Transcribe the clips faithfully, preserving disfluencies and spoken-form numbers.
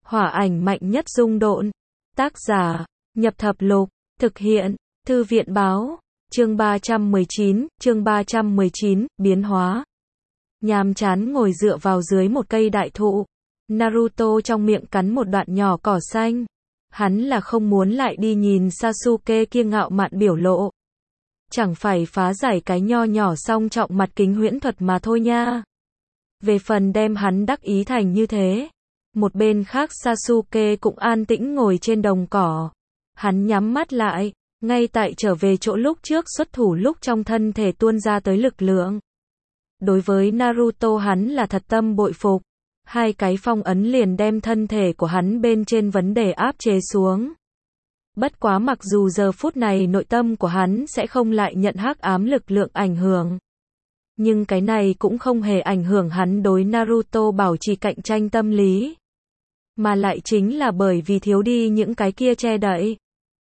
Hỏa ảnh mạnh nhất dung độn. Tác giả, Nhập Thập Lục. Thực hiện, Thư viện báo. Chương ba trăm mười chín, chương ba trăm mười chín, biến hóa. Nhàm chán ngồi dựa vào dưới một cây đại thụ. Naruto trong miệng cắn một đoạn nhỏ cỏ xanh. Hắn là không muốn lại đi nhìn Sasuke kia ngạo mạn biểu lộ. Chẳng phải phá giải cái nho nhỏ song trọng mặt kính huyễn thuật mà thôi nha. Về phần đem hắn đắc ý thành như thế. Một bên khác Sasuke cũng an tĩnh ngồi trên đồng cỏ. Hắn nhắm mắt lại, ngay tại trở về chỗ lúc trước xuất thủ lúc trong thân thể tuôn ra tới lực lượng. Đối với Naruto hắn là thật tâm bội phục. Hai cái phong ấn liền đem thân thể của hắn bên trên vấn đề áp chế xuống. Bất quá mặc dù giờ phút này nội tâm của hắn sẽ không lại nhận hắc ám lực lượng ảnh hưởng. Nhưng cái này cũng không hề ảnh hưởng hắn đối Naruto bảo trì cạnh tranh tâm lý. Mà lại chính là bởi vì thiếu đi những cái kia che đậy.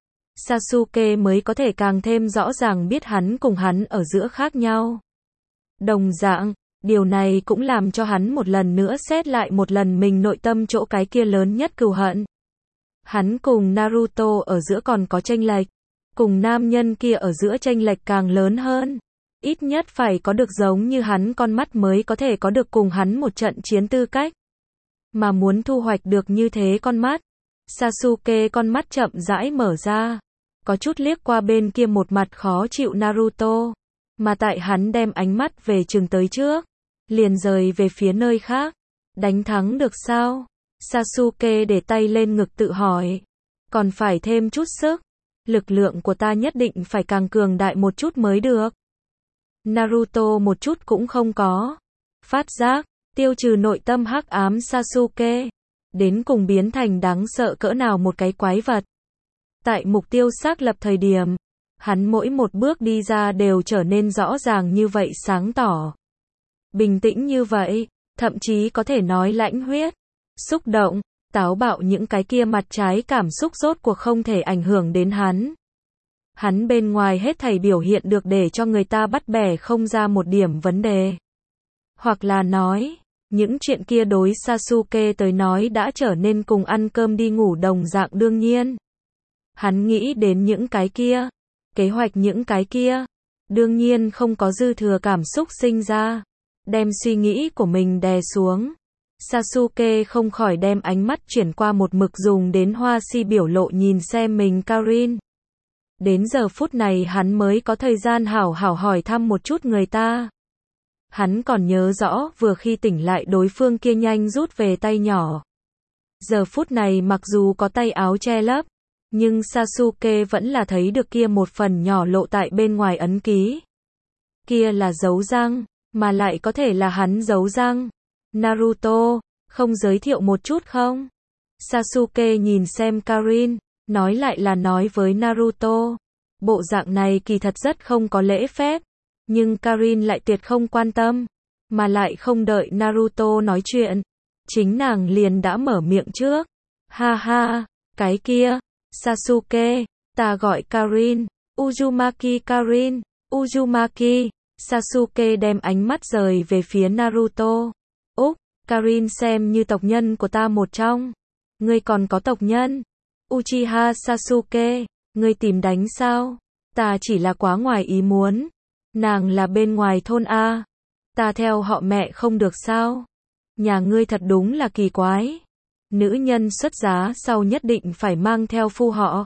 Sasuke mới có thể càng thêm rõ ràng biết hắn cùng hắn ở giữa khác nhau. Đồng dạng, điều này cũng làm cho hắn một lần nữa xét lại một lần mình nội tâm chỗ cái kia lớn nhất cừu hận. Hắn cùng Naruto ở giữa còn có chênh lệch, cùng nam nhân kia ở giữa chênh lệch càng lớn hơn. Ít nhất phải có được giống như hắn con mắt mới có thể có được cùng hắn một trận chiến tư cách. Mà muốn thu hoạch được như thế con mắt, Sasuke con mắt chậm rãi mở ra, có chút liếc qua bên kia một mặt khó chịu Naruto, mà tại hắn đem ánh mắt về chừng tới trước, liền rời về phía nơi khác. Đánh thắng được sao? Sasuke để tay lên ngực tự hỏi. Còn phải thêm chút sức. Lực lượng của ta nhất định phải càng cường đại một chút mới được. Naruto một chút cũng không có phát giác, tiêu trừ nội tâm hắc ám Sasuke, đến cùng biến thành đáng sợ cỡ nào một cái quái vật. Tại mục tiêu xác lập thời điểm, hắn mỗi một bước đi ra đều trở nên rõ ràng như vậy sáng tỏ. Bình tĩnh như vậy, thậm chí có thể nói lãnh huyết, xúc động, táo bạo những cái kia mặt trái cảm xúc rốt cuộc không thể ảnh hưởng đến hắn. Hắn bên ngoài hết thảy biểu hiện được để cho người ta bắt bẻ không ra một điểm vấn đề. Hoặc là nói, những chuyện kia đối Sasuke tới nói đã trở nên cùng ăn cơm đi ngủ đồng dạng đương nhiên. Hắn nghĩ đến những cái kia, kế hoạch những cái kia, đương nhiên không có dư thừa cảm xúc sinh ra, đem suy nghĩ của mình đè xuống. Sasuke không khỏi đem ánh mắt chuyển qua một mực dùng đến hoa si biểu lộ nhìn xem mình Karin. Đến giờ phút này hắn mới có thời gian hảo hảo hỏi thăm một chút người ta. Hắn còn nhớ rõ vừa khi tỉnh lại đối phương kia nhanh rút về tay nhỏ. Giờ phút này mặc dù có tay áo che lấp, nhưng Sasuke vẫn là thấy được kia một phần nhỏ lộ tại bên ngoài ấn ký. Kia là dấu răng, mà lại có thể là hắn dấu răng. Naruto, không giới thiệu một chút không? Sasuke nhìn xem Karin, nói lại là nói với Naruto. Bộ dạng này kỳ thật rất không có lễ phép, nhưng Karin lại tuyệt không quan tâm, mà lại không đợi Naruto nói chuyện, chính nàng liền đã mở miệng trước. Ha ha, cái kia, Sasuke, ta gọi Karin, Uzumaki Karin, Uzumaki. Sasuke đem ánh mắt rời về phía Naruto. Úc, Karin xem như tộc nhân của ta một trong. Ngươi còn có tộc nhân? Uchiha Sasuke, ngươi tìm đánh sao? Ta chỉ là quá ngoài ý muốn. Nàng là bên ngoài thôn A. Ta theo họ mẹ không được sao? Nhà ngươi thật đúng là kỳ quái. Nữ nhân xuất giá sau nhất định phải mang theo phu họ.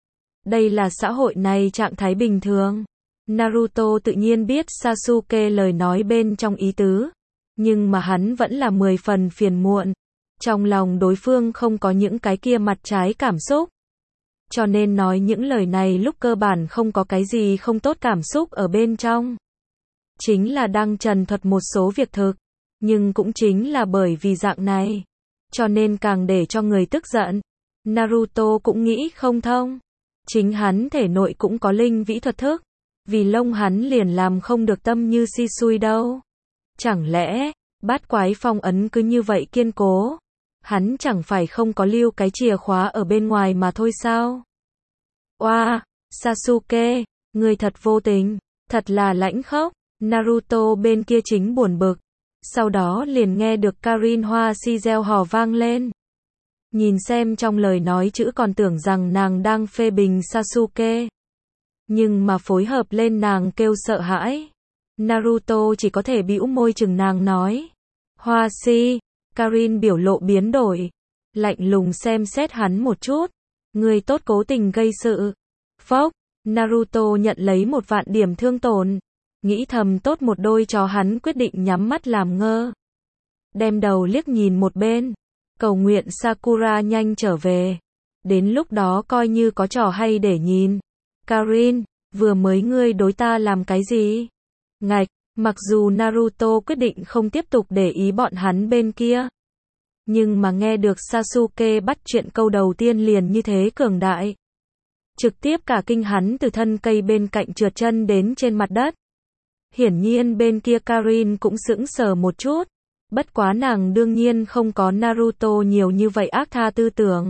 Đây là xã hội này trạng thái bình thường. Naruto tự nhiên biết Sasuke lời nói bên trong ý tứ, nhưng mà hắn vẫn là mười phần phiền muộn. Trong lòng đối phương không có những cái kia mặt trái cảm xúc. Cho nên nói những lời này lúc cơ bản không có cái gì không tốt cảm xúc ở bên trong. Chính là đang trần thuật một số việc thực, nhưng cũng chính là bởi vì dạng này, cho nên càng để cho người tức giận. Naruto cũng nghĩ không thông. Chính hắn thể nội cũng có linh vĩ thuật thức, vì lông hắn liền làm không được tâm như Shisui đâu. Chẳng lẽ, bát quái phong ấn cứ như vậy kiên cố? Hắn chẳng phải không có lưu cái chìa khóa ở bên ngoài mà thôi sao? Oa, Sasuke, ngươi thật vô tình, thật là lãnh khốc. Naruto bên kia chính buồn bực, sau đó liền nghe được Karin hoa si reo hò vang lên. Nhìn xem trong lời nói chữ còn tưởng rằng nàng đang phê bình Sasuke. Nhưng mà phối hợp lên nàng kêu sợ hãi. Naruto chỉ có thể bĩu môi chừng nàng nói. Hoa si, Karin biểu lộ biến đổi. Lạnh lùng xem xét hắn một chút. Người tốt cố tình gây sự. Phốc, Naruto nhận lấy một vạn điểm thương tổn. Nghĩ thầm tốt một đôi cho hắn quyết định nhắm mắt làm ngơ. Đem đầu liếc nhìn một bên. Cầu nguyện Sakura nhanh trở về. Đến lúc đó coi như có trò hay để nhìn. Karin, vừa mới ngươi đối ta làm cái gì? Ngạch, mặc dù Naruto quyết định không tiếp tục để ý bọn hắn bên kia. Nhưng mà nghe được Sasuke bắt chuyện câu đầu tiên liền như thế cường đại. Trực tiếp cả kinh hắn từ thân cây bên cạnh trượt chân đến trên mặt đất. Hiển nhiên bên kia Karin cũng sững sờ một chút. Bất quá nàng đương nhiên không có Naruto nhiều như vậy ác tha tư tưởng.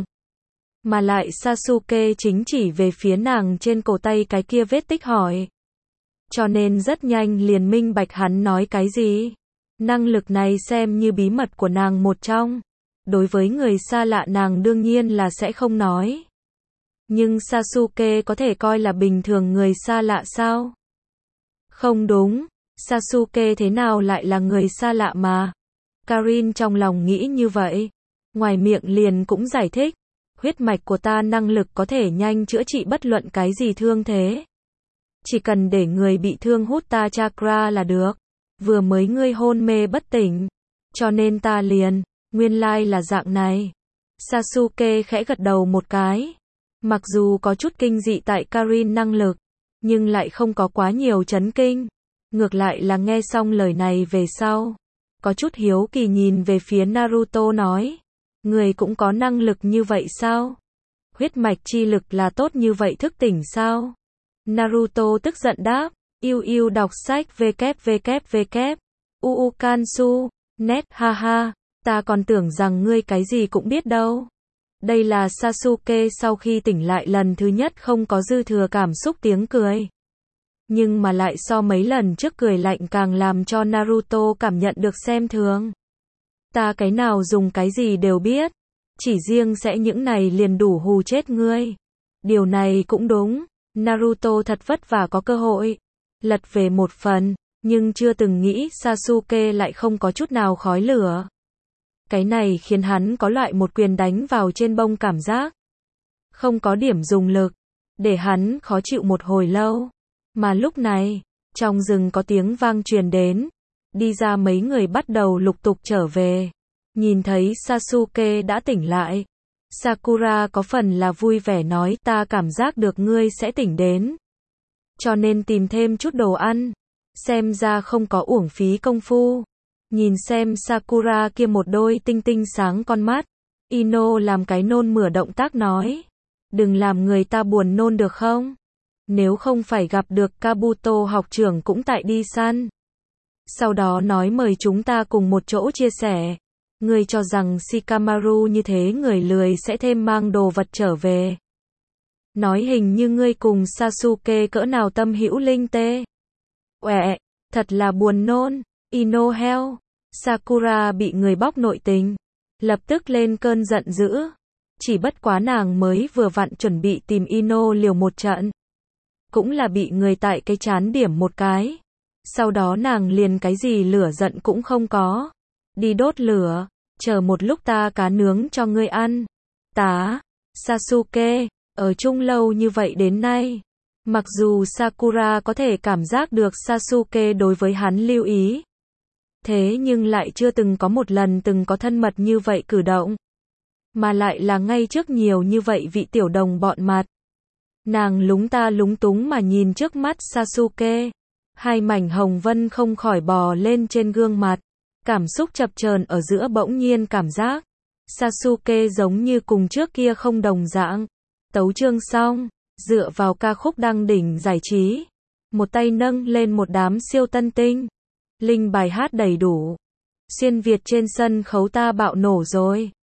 Mà lại Sasuke chính chỉ về phía nàng trên cổ tay cái kia vết tích hỏi. Cho nên rất nhanh liền minh bạch hắn nói cái gì. Năng lực này xem như bí mật của nàng một trong. Đối với người xa lạ nàng đương nhiên là sẽ không nói. Nhưng Sasuke có thể coi là bình thường người xa lạ sao? Không đúng, Sasuke thế nào lại là người xa lạ mà? Karin trong lòng nghĩ như vậy. Ngoài miệng liền cũng giải thích. Huyết mạch của ta năng lực có thể nhanh chữa trị bất luận cái gì thương thế. Chỉ cần để người bị thương hút ta chakra là được. Vừa mới ngươi hôn mê bất tỉnh. Cho nên ta liền, nguyên lai là dạng này. Sasuke khẽ gật đầu một cái. Mặc dù có chút kinh dị tại Karin năng lực, nhưng lại không có quá nhiều chấn kinh. Ngược lại là nghe xong lời này về sau. Có chút hiếu kỳ nhìn về phía Naruto nói. Người cũng có năng lực như vậy sao? Huyết mạch chi lực là tốt như vậy thức tỉnh sao? Naruto tức giận đáp. Yêu yêu đọc sách www. Uukansu. Net ha ha. Ta còn tưởng rằng ngươi cái gì cũng biết đâu. Đây là Sasuke sau khi tỉnh lại lần thứ nhất không có dư thừa cảm xúc tiếng cười. Nhưng mà lại so mấy lần trước cười lạnh càng làm cho Naruto cảm nhận được xem thường. Ta cái nào dùng cái gì đều biết. Chỉ riêng sẽ những này liền đủ hù chết ngươi. Điều này cũng đúng. Naruto thật vất vả có cơ hội. Lật về một phần. Nhưng chưa từng nghĩ Sasuke lại không có chút nào khói lửa. Cái này khiến hắn có loại một quyền đánh vào trên bông cảm giác. Không có điểm dùng lực. Để hắn khó chịu một hồi lâu. Mà lúc này, trong rừng có tiếng vang truyền đến. Đi ra mấy người bắt đầu lục tục trở về. Nhìn thấy Sasuke đã tỉnh lại. Sakura có phần là vui vẻ nói ta cảm giác được ngươi sẽ tỉnh đến. Cho nên tìm thêm chút đồ ăn. Xem ra không có uổng phí công phu. Nhìn xem Sakura kia một đôi tinh tinh sáng con mắt. Ino làm cái nôn mửa động tác nói. Đừng làm người ta buồn nôn được không? Nếu không phải gặp được Kabuto học trưởng cũng tại đi săn. Sau đó nói mời chúng ta cùng một chỗ chia sẻ. Ngươi cho rằng Shikamaru như thế người lười sẽ thêm mang đồ vật trở về. Nói hình như ngươi cùng Sasuke cỡ nào tâm hữu linh tê. Uệ, thật là buồn nôn. Ino heo. Sakura bị người bóc nội tình. Lập tức lên cơn giận dữ. Chỉ bất quá nàng mới vừa vặn chuẩn bị tìm Ino liều một trận. Cũng là bị người tại cái chán điểm một cái. Sau đó nàng liền cái gì lửa giận cũng không có. Đi đốt lửa. Chờ một lúc ta cá nướng cho ngươi ăn. Tá. Sasuke. Ở chung lâu như vậy đến nay. Mặc dù Sakura có thể cảm giác được Sasuke đối với hắn lưu ý. Thế nhưng lại chưa từng có một lần từng có thân mật như vậy cử động. Mà lại là ngay trước nhiều như vậy vị tiểu đồng bọn mặt. Nàng lúng ta lúng túng mà nhìn trước mắt Sasuke. Hai mảnh hồng vân không khỏi bò lên trên gương mặt. Cảm xúc chập chờn ở giữa bỗng nhiên cảm giác. Sasuke giống như cùng trước kia không đồng dạng. Tấu chương xong. Dựa vào ca khúc đăng đỉnh giải trí. Một tay nâng lên một đám siêu tân tinh. Linh bài hát đầy đủ. Xuyên Việt trên sân khấu ta bạo nổ rồi.